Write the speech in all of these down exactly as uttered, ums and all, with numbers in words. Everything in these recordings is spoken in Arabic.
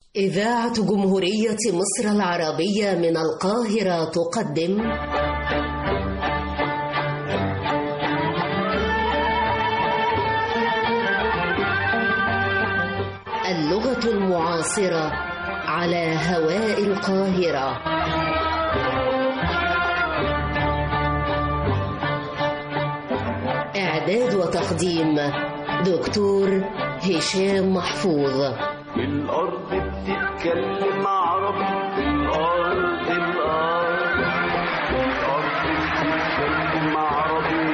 إذاعة جمهورية مصر العربية من القاهرة تقدم اللغة المعاصرة على هواء القاهرة. إعداد وتقديم دكتور هشام محفوظ. الأرض بتتكلم عربي، الأرض الأرض الأرض بتتكلم عربي،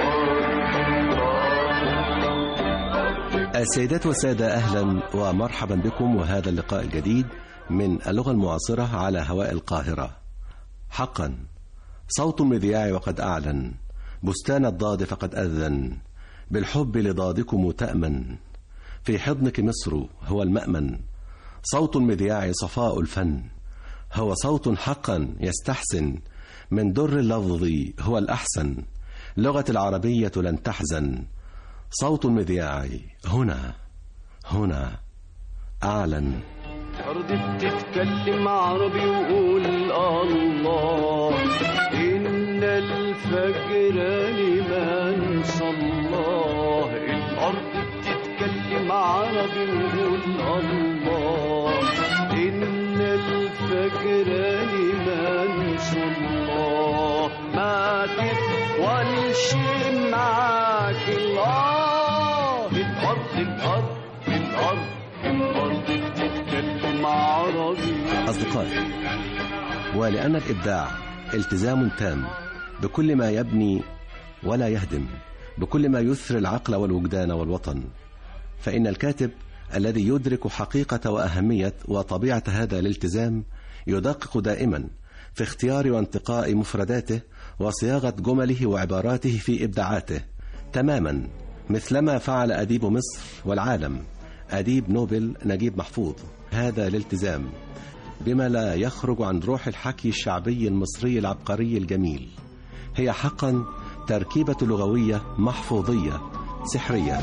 الأرض. السيدات والسادة، أهلا ومرحبا بكم وهذا اللقاء الجديد من اللغة المعاصرة على هواء القاهرة. حقا صوت المذياع وقد أعلن، بستان الضاد فقد أذن، بالحب لضادكم تأمن، في حضنك مصر هو المأمن. صوت المذياع صفاء الفن، هو صوت حقا يستحسن، من در اللفظ هو الأحسن، لغة العربية لن تحزن. صوت المذياع هنا هنا أعلن. الأرض بتتكلم عربي وقول الله، إن الفجر لمن صلاه. الأرض بتتكلم عربي وقول الله، إن الفجر لمن صلاه. ما تطولش معاك الله، الأرض الأرض الأرض الأرض بتتكلم عربي. أصدقائي، ولأن الإبداع التزام تام بكل ما يبني ولا يهدم، بكل ما يثري العقل والوجدان والوطن، فإن الكاتب الذي يدرك حقيقة وأهمية وطبيعة هذا الالتزام يدقق دائما في اختيار وانتقاء مفرداته وصياغة جمله وعباراته في إبداعاته، تماما مثلما فعل أديب مصر والعالم أديب نوبل نجيب محفوظ. هذا الالتزام بما لا يخرج عن روح الحكي الشعبي المصري العبقري الجميل هي حقا تركيبة لغوية محفوظية سحرية.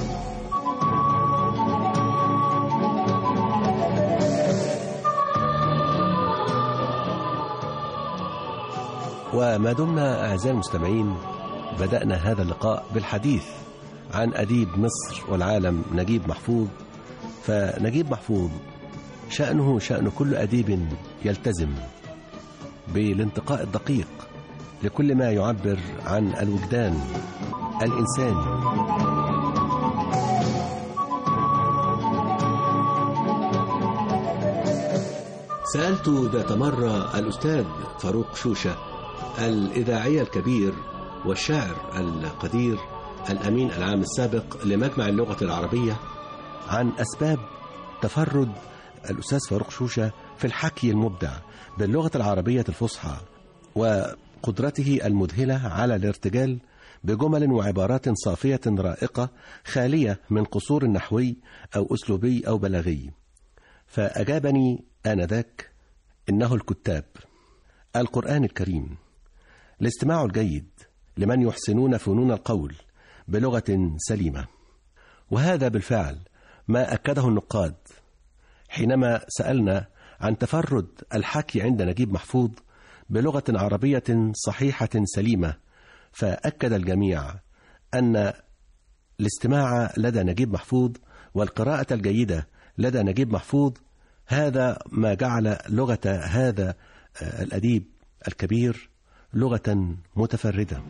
وما دمنا أعزائي المستمعين بدأنا هذا اللقاء بالحديث عن أديب مصر والعالم نجيب محفوظ، فنجيب محفوظ شأنه شأن كل أديب يلتزم بالانتقاء الدقيق لكل ما يعبر عن الوجدان الإنساني. سألت ذات مرة الأستاذ فاروق شوشة الإذاعي الكبير والشاعر القدير الأمين العام السابق لمجمع اللغة العربية عن أسباب تفرد الأستاذ فاروق شوشة في الحكي المبدع باللغة العربية الفصحى وقدرته المذهلة على الارتجال بجمل وعبارات صافية رائقة خالية من قصور نحوي أو أسلوبي أو بلاغي. فأجابني آنذاك إنه الكتاب، القرآن الكريم، الاستماع الجيد لمن يحسنون فنون القول بلغة سليمة. وهذا بالفعل ما أكده النقاد حينما سألنا عن تفرد الحكي عند نجيب محفوظ بلغة عربية صحيحة سليمة، فأكد الجميع أن الاستماع لدى نجيب محفوظ والقراءة الجيدة لدى نجيب محفوظ هذا ما جعل لغة هذا الأديب الكبير لغة متفردة.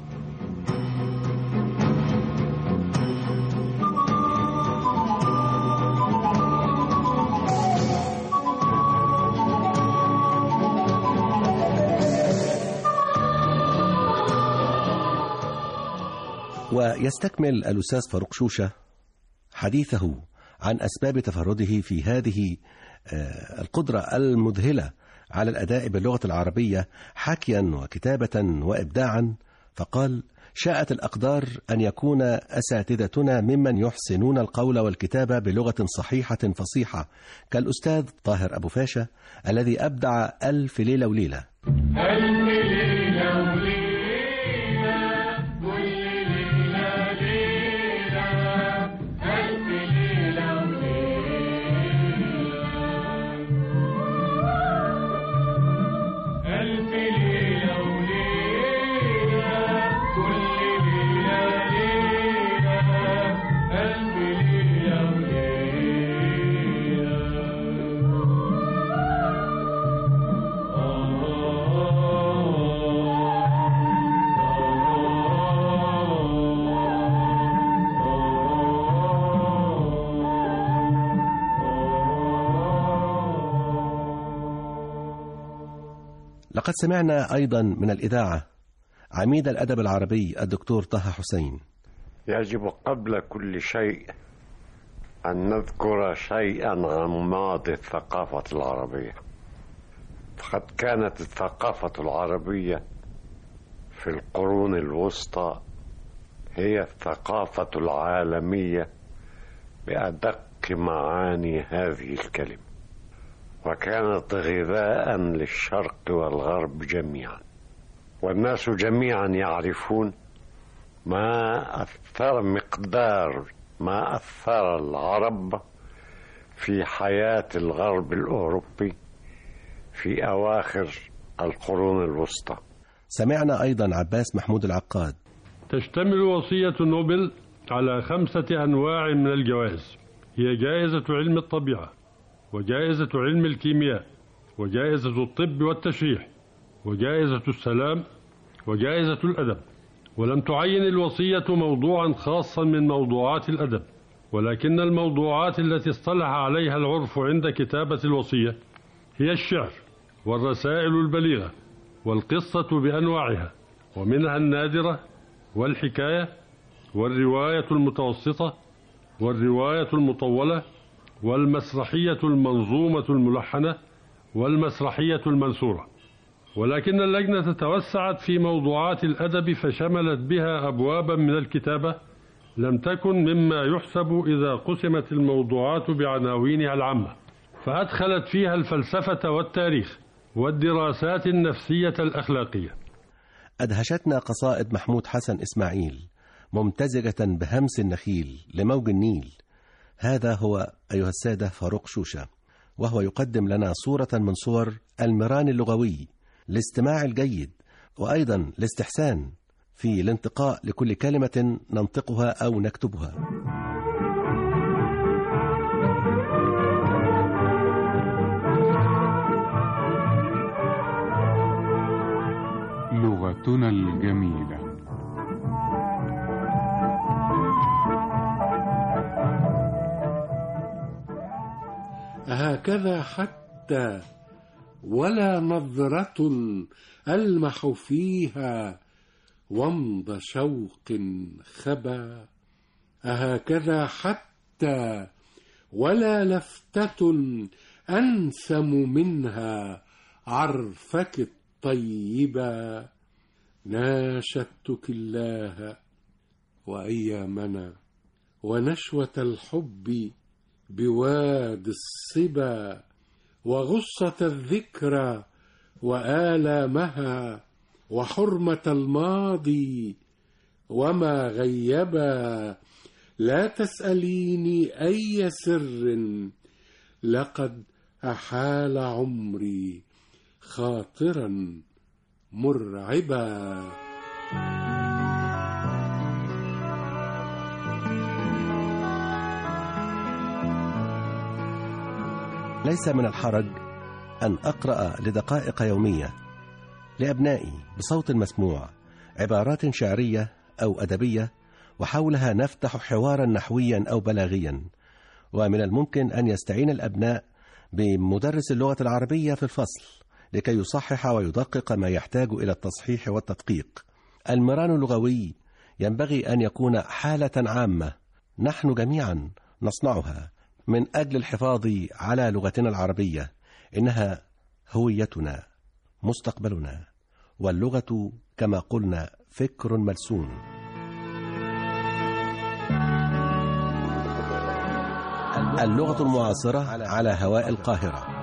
ويستكمل الأستاذ فاروق شوشة حديثه عن أسباب تفرده في هذه القدرة المذهلة على الأداء باللغة العربية حكيا وكتابة وإبداعا، فقال: شاءت الأقدار أن يكون أساتذتنا ممن يحسنون القول والكتابة بلغة صحيحة فصيحة كالأستاذ طاهر أبو فاشا الذي أبدع ألف ليلة وليلة. ألف ليلة وليلة لقد سمعنا أيضا من الإذاعة عميد الأدب العربي الدكتور طه حسين. يجب قبل كل شيء أن نذكر شيئا عن ماضي الثقافة العربية، فقد كانت الثقافة العربية في القرون الوسطى هي الثقافة العالمية بأدق معاني هذه الكلمة، وكانت غذاء للشرق والغرب جميعا، والناس جميعا يعرفون ما أثر مقدار ما أثر العرب في حياة الغرب الأوروبي في أواخر القرون الوسطى. سمعنا أيضا عباس محمود العقاد. تشتمل وصية نوبل على خمسة أنواع من الجوائز، هي جائزة علم الطبيعة، وجائزة علم الكيمياء، وجائزة الطب والتشريح، وجائزة السلام، وجائزة الأدب. ولم تعين الوصية موضوعا خاصا من موضوعات الأدب، ولكن الموضوعات التي اصطلح عليها العرف عند كتابة الوصية هي الشعر والرسائل البليغة والقصة بأنواعها، ومنها النادرة والحكاية والرواية المتوسطة والرواية المطولة والمسرحية المنظومة الملحنة والمسرحية المنثورة. ولكن اللجنة توسعت في موضوعات الأدب فشملت بها أبوابا من الكتابة لم تكن مما يحسب إذا قسمت الموضوعات بعناوينها العامة، فأدخلت فيها الفلسفة والتاريخ والدراسات النفسية الأخلاقية. أدهشتنا قصائد محمود حسن إسماعيل ممتزجة بهمس النخيل لموج النيل. هذا هو أيها السادة فاروق شوشة، وهو يقدم لنا صورة من صور المران اللغوي الاستماع الجيد، وأيضا الاستحسان في الانتقاء لكل كلمة ننطقها أو نكتبها. لغتنا الجميلة. هكذا حتى ولا نظرة ألمح فيها ومض شوق خبا، أهكذا حتى ولا لفتة أنسم منها عرفك الطيبة، ناشدتك الله وأيامنا ونشوة الحب بواد الصبا، وغصة الذكرى وآلامها وحرمة الماضي وما غيبا. لا تسأليني أي سر لقد أحال عمري خاطرا مرعبا. ليس من الحرج أن أقرأ لدقائق يومية لأبنائي بصوت مسموع عبارات شعرية أو أدبية، وحولها نفتح حوارا نحويا أو بلاغيا. ومن الممكن أن يستعين الأبناء بمدرس اللغة العربية في الفصل لكي يصحح ويدقق ما يحتاج إلى التصحيح والتدقيق. المران اللغوي ينبغي أن يكون حالة عامة نحن جميعا نصنعها من أجل الحفاظ على لغتنا العربية. إنها هويتنا، مستقبلنا، واللغة كما قلنا فكر ملسون. اللغة المعاصرة على هواء القاهرة.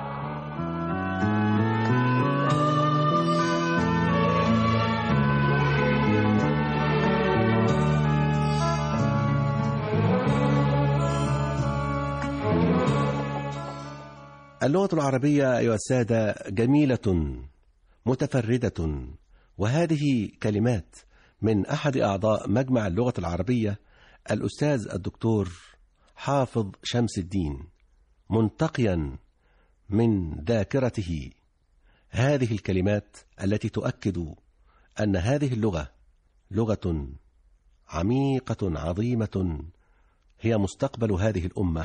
اللغة العربية أيها السادة جميلة متفردة، وهذه كلمات من أحد أعضاء مجمع اللغة العربية الأستاذ الدكتور حافظ شمس الدين، منتقيا من ذاكرته هذه الكلمات التي تؤكد أن هذه اللغة لغة عميقة عظيمة هي مستقبل هذه الأمة.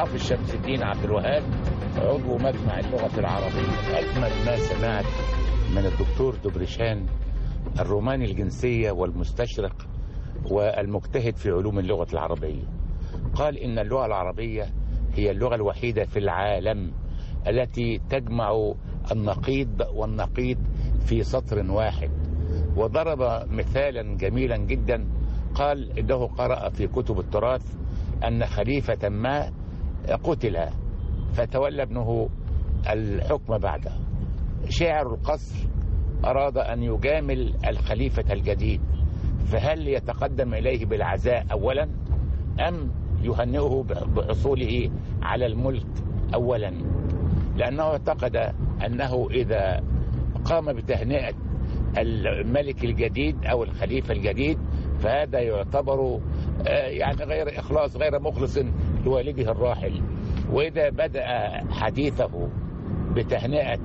حافظ شمس الدين عبد الوهاب، عضو مجمع اللغة العربية. أجمل ما سمعت من الدكتور دبرشان الروماني الجنسية والمستشرق والمجتهد في علوم اللغة العربية. قال إن اللغة العربية هي اللغة الوحيدة في العالم التي تجمع النقيض والنقيض في سطر واحد، وضرب مثالا جميلا جدا. قال إنه قرأ في كتب التراث أن خليفة ما قتل فتولى ابنه الحكم بعده. شاعر القصر أراد أن يجامل الخليفة الجديد، فهل يتقدم إليه بالعزاء أولا أم يهنئه بحصوله على الملك أولا؟ لأنه اعتقد أنه إذا قام بتهنئة الملك الجديد أو الخليفة الجديد فهذا يعتبر يعني غير إخلاص، غير مخلص لوالده الراحل. وإذا بدأ حديثه بتهنئة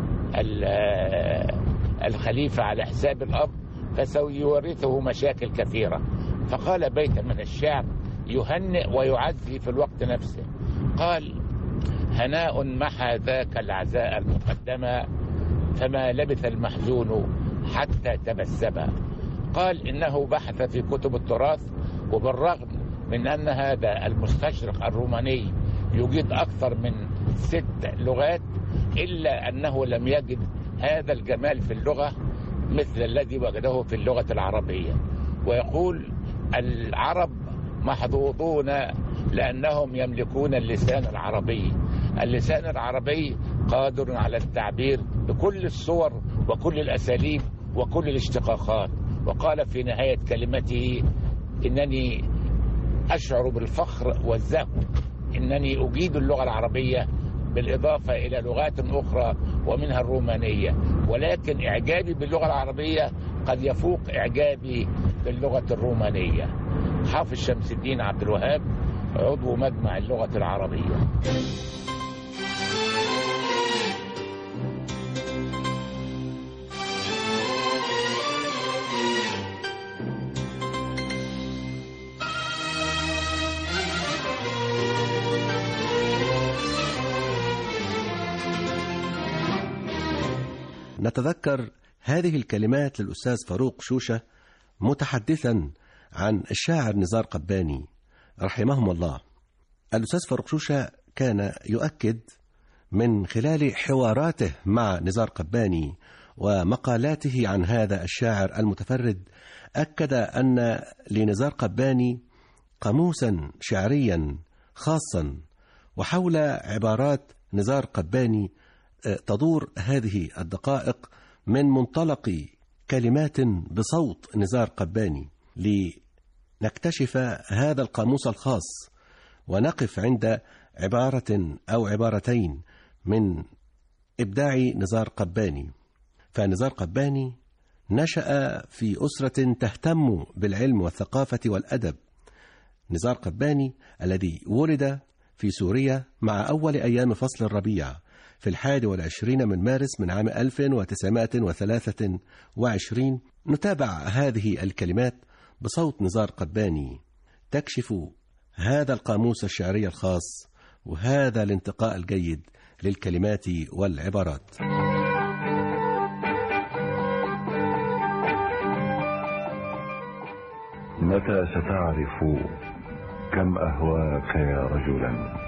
الخليفة على حساب الأب فسيورثه مشاكل كثيرة. فقال بيتا من الشعر يهنئ ويعزي في الوقت نفسه. قال: هناء محى ذاك العزاء المقدم، فما لبث المحزون حتى تبسم. قال إنه بحث في كتب التراث، وبالرغم من أن هذا المستشرق الروماني يجيد أكثر من ست لغات إلا أنه لم يجد هذا الجمال في اللغة مثل الذي وجده في اللغة العربية. ويقول: العرب محظوظون لأنهم يملكون اللسان العربي. اللسان العربي قادر على التعبير بكل الصور وكل الأساليب وكل الاشتقاقات. وقال في نهاية كلمته: إنني أشعر بالفخر والزهو إنني أجيد اللغة العربية بالإضافة إلى لغات أخرى ومنها الرومانية، ولكن إعجابي باللغة العربية قد يفوق إعجابي باللغة الرومانية. حافظ شمس الدين عبد الوهاب، عضو مجمع اللغة العربية. نتذكر هذه الكلمات للأستاذ فاروق شوشة متحدثا عن الشاعر نزار قباني رحمهم الله. الأستاذ فاروق شوشة كان يؤكد من خلال حواراته مع نزار قباني ومقالاته عن هذا الشاعر المتفرد، أكد أن لنزار قباني قاموسا شعريا خاصا، وحول عبارات نزار قباني تدور هذه الدقائق من منطلق كلمات بصوت نزار قباني، لنكتشف هذا القاموس الخاص ونقف عند عبارة أو عبارتين من إبداع نزار قباني. فنزار قباني نشأ في أسرة تهتم بالعلم والثقافة والأدب. نزار قباني الذي ولد في سوريا مع أول أيام فصل الربيع في الحادي والعشرين من مارس من عام ألف وتسعمائة وثلاثة وعشرين. نتابع هذه الكلمات بصوت نزار قباني تكشف هذا القاموس الشعري الخاص وهذا الانتقاء الجيد للكلمات والعبارات. متى ستعرف كم أهواك يا رجلا،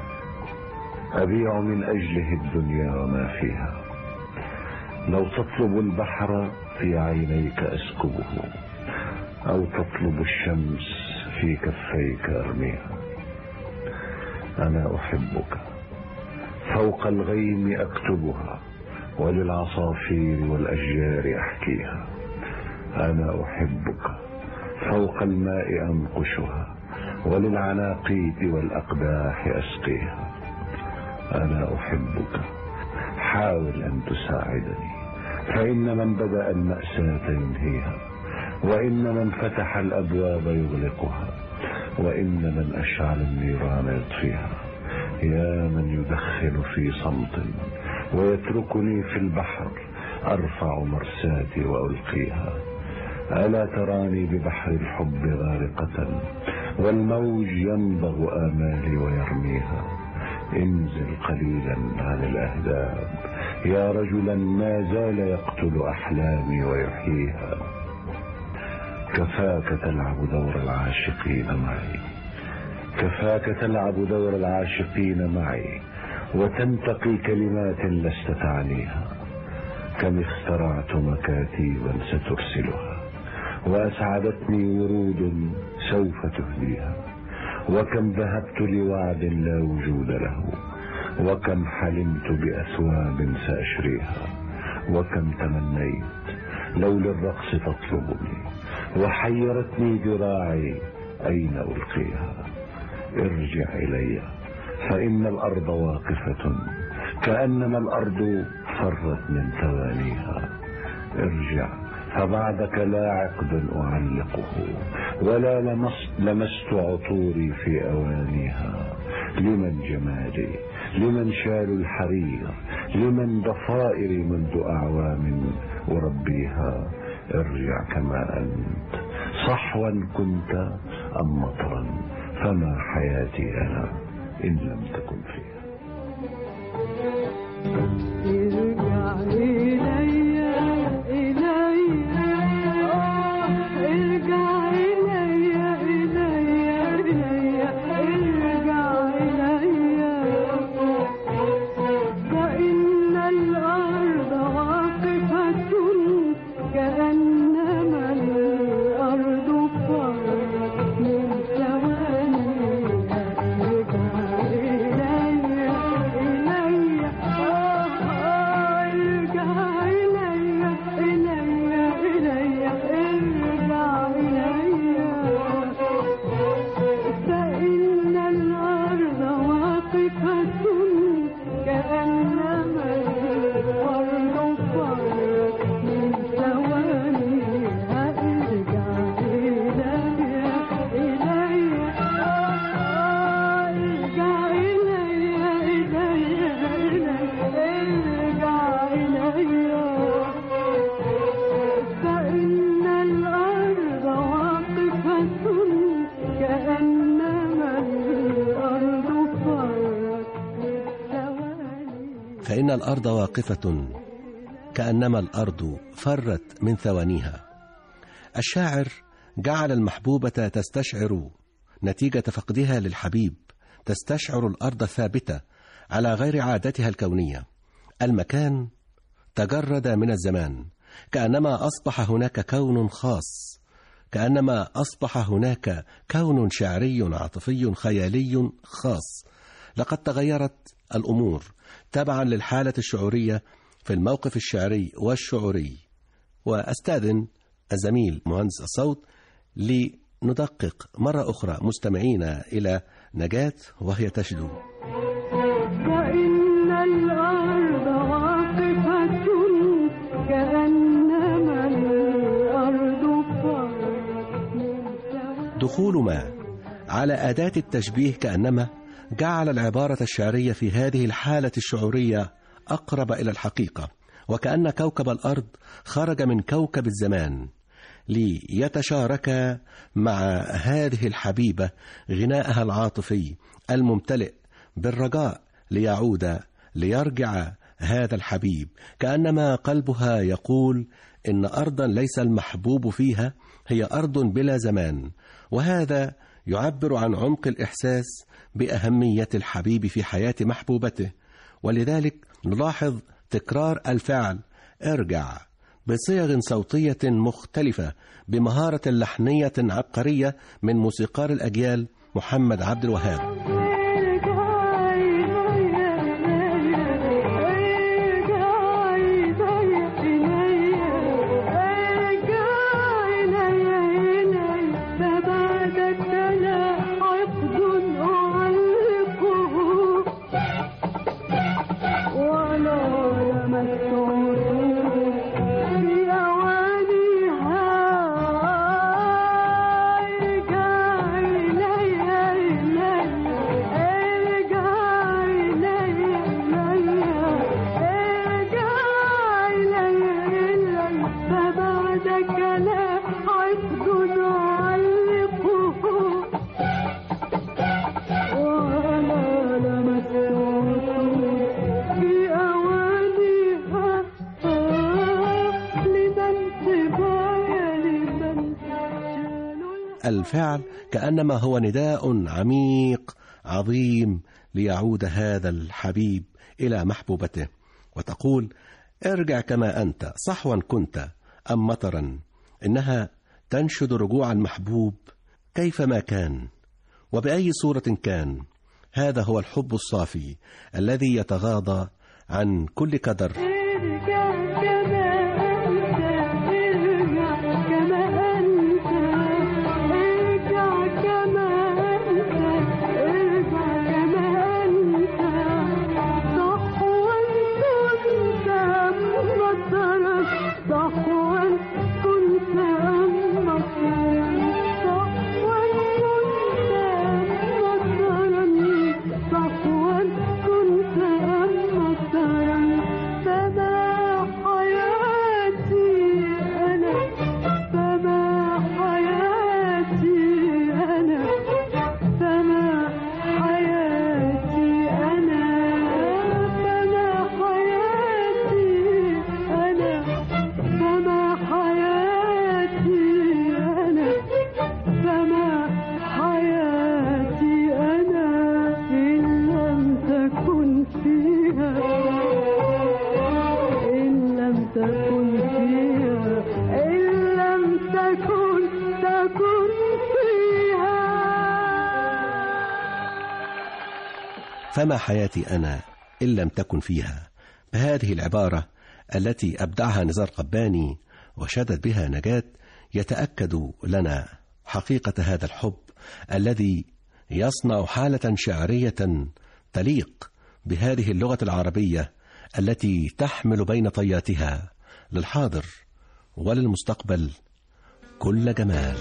أبيع من أجله الدنيا وما فيها. لو تطلب البحر في عينيك أسكبه، أو تطلب الشمس في كفيك أرميها. أنا أحبك فوق الغيم أكتبها، وللعصافير والأشجار أحكيها. أنا أحبك فوق الماء أنقشها، وللعناقيد والأقداح أسقيها. أنا أحبك حاول أن تساعدني، فإن من بدأ المأساة ينهيها، وإن من فتح الأبواب يغلقها، وإن من أشعل النيران يطفيها. يا من يدخن في صمت ويتركني في البحر أرفع مرساتي وألقيها. ألا تراني ببحر الحب غارقة، والموج ينبغ آمالي ويرميها. انزل قليلا عن الأهداب يا رجلا ما زال يقتل أحلامي ويحييها. كفاك تلعب دور العاشقين معي، كفاك تلعب دور العاشقين معي وتنتقي كلمات لست تعنيها. كم اخترعت مكاتيبا سترسلها وأسعدتني ورود سوف تهديها. وكم ذهبت لوعد لا وجود له، وكم حلمت بأثواب سأشريها. وكم تمنيت لو للرقص تطلبني، وحيرتني ذراعي أين ألقيها. ارجع إلي فإن الأرض واقفة كأنما الأرض فرت من ثوانيها. ارجع فبعدك لا عقد أعلقه ولا لمست, لمست عطوري في أوانيها. لمن جمالي، لمن شال الحرير، لمن ضفائري منذ أعوام أربيها. ارجع كما أنت، صحوا كنت أم مطرا، فما حياتي أنا إن لم تكن فيها. ارجع إلي إلي آه ارجع إلي إلي إلي ارجع إلي. فإن الأرض واقفة كأنما الأرض فرت من ثوانيها. ارجع إلي إلي آه ارجع إلي إلي إلي ارجع إلي. فإن الأرض واقفة كأنما الأرض فرت من ثوانيها. ارجع إلي إلي آه ارجع إلي إلي ارجع إلي. فإن الأرض واقفة كأنما الأرض فرت من ثوانيها. فإن الأرض واقفة كأنما الأرض فرت من ثوانيها. الشاعر جعل المحبوبة تستشعر نتيجة فقدها للحبيب، تستشعر الأرض ثابتة على غير عادتها الكونية. المكان تجرد من الزمان، كأنما أصبح هناك كون خاص، كأنما أصبح هناك كون شعري عاطفي خيالي خاص. لقد تغيرت الأمور تبعا للحالة الشعورية في الموقف الشعري والشعوري. وأستأذن الزميل مهندس الصوت لندقق مرة أخرى مستمعينا إلى نجاة وهي تشدو. فإن الأرض واقفة كأنما الأرض فرت من ثوانيها. دخول ما على أداة التشبيه كأنما جعل العبارة الشعرية في هذه الحالة الشعورية أقرب إلى الحقيقة، وكأن كوكب الأرض خرج من كوكب الزمان ليتشارك مع هذه الحبيبة غناءها العاطفي الممتلئ بالرجاء ليعود ليرجع هذا الحبيب. كأنما قلبها يقول إن أرضا ليس المحبوب فيها هي أرض بلا زمان، وهذا يعبر عن عمق الإحساس بأهمية الحبيب في حياة محبوبته. ولذلك نلاحظ تكرار الفعل ارجع بصيغ صوتية مختلفة بمهارة لحنية عبقرية من موسيقار الأجيال محمد عبد الوهاب. إلي الفعل كأنما هو نداء عميق عظيم ليعود هذا الحبيب إلى محبوبته، وتقول: ارجع كما أنت، صحوا كنت أم مطرا. إنها تنشد رجوع المحبوب كيفما كان وبأي صورة كان. هذا هو الحب الصافي الذي يتغاضى عن كل قدر. ارجع كما أنت، ارجع كما أنت، ارجع كما أنت، ارجع كما أنت. صحوا كنت أم مطرا، صحوا كنت أم مطرا، صحوا كنت أم مطرا، صحوا كنت أم مطرا. فما حياتي أنا، فما حياتي أنا، فما حياتي أنا، فما حياتي أنا، فما حياتي أنا، فما حياتي أنا إن لم تكن فيها، إن لم تكن فيها، إن لم تكن تكن فيها. فما حياتي أنا إن لم تكن فيها. بهذه العبارة التي أبدعها نزار قباني وشدت بها نجاة يتأكد لنا حقيقة هذا الحب الذي يصنع حالة شعرية تليق بهذه اللغة العربية التي تحمل بين طياتها للحاضر وللمستقبل كل جمال.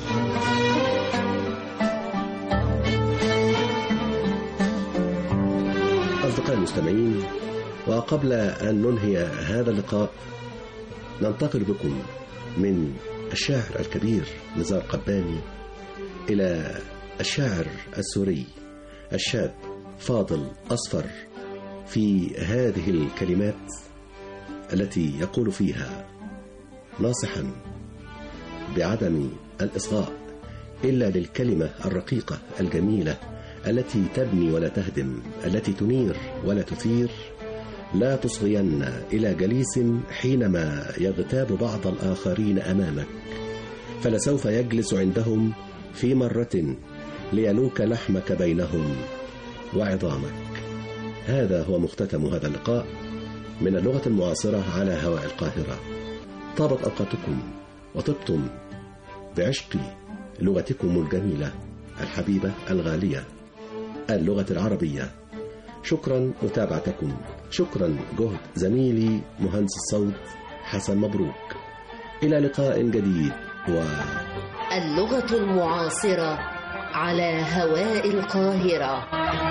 أصدقائي المستمعين، وقبل أن ننهي هذا اللقاء ننتقل بكم من الشاعر الكبير نزار قباني إلى الشاعر السوري الشاب فاضل أصفر في هذه الكلمات التي يقول فيها ناصحا بعدم الإصغاء إلا للكلمة الرقيقة الجميلة التي تبني ولا تهدم، التي تنير ولا تثير. لا تصغين إلى جليس حينما يغتاب بعض الآخرين أمامك، فلسوف يجلس عندهم في مرة لينوك لحمك بينهم وعظامك. هذا هو مختتم هذا اللقاء من اللغة المعاصرة على هواء القاهرة. طابت أوقاتكم وطبتم بعشق لغتكم الجميلة الحبيبة الغالية، اللغة العربية. شكرا متابعتكم، شكرا جهد زميلي مهندس الصوت حسن مبروك. إلى لقاء جديد و اللغة المعاصرة على هواء القاهرة.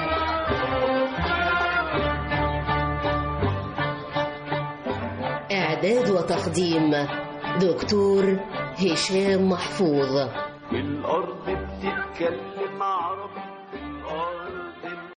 إعداد وتقديم دكتور هشام محفوظ. الأرض بتتكلم عربي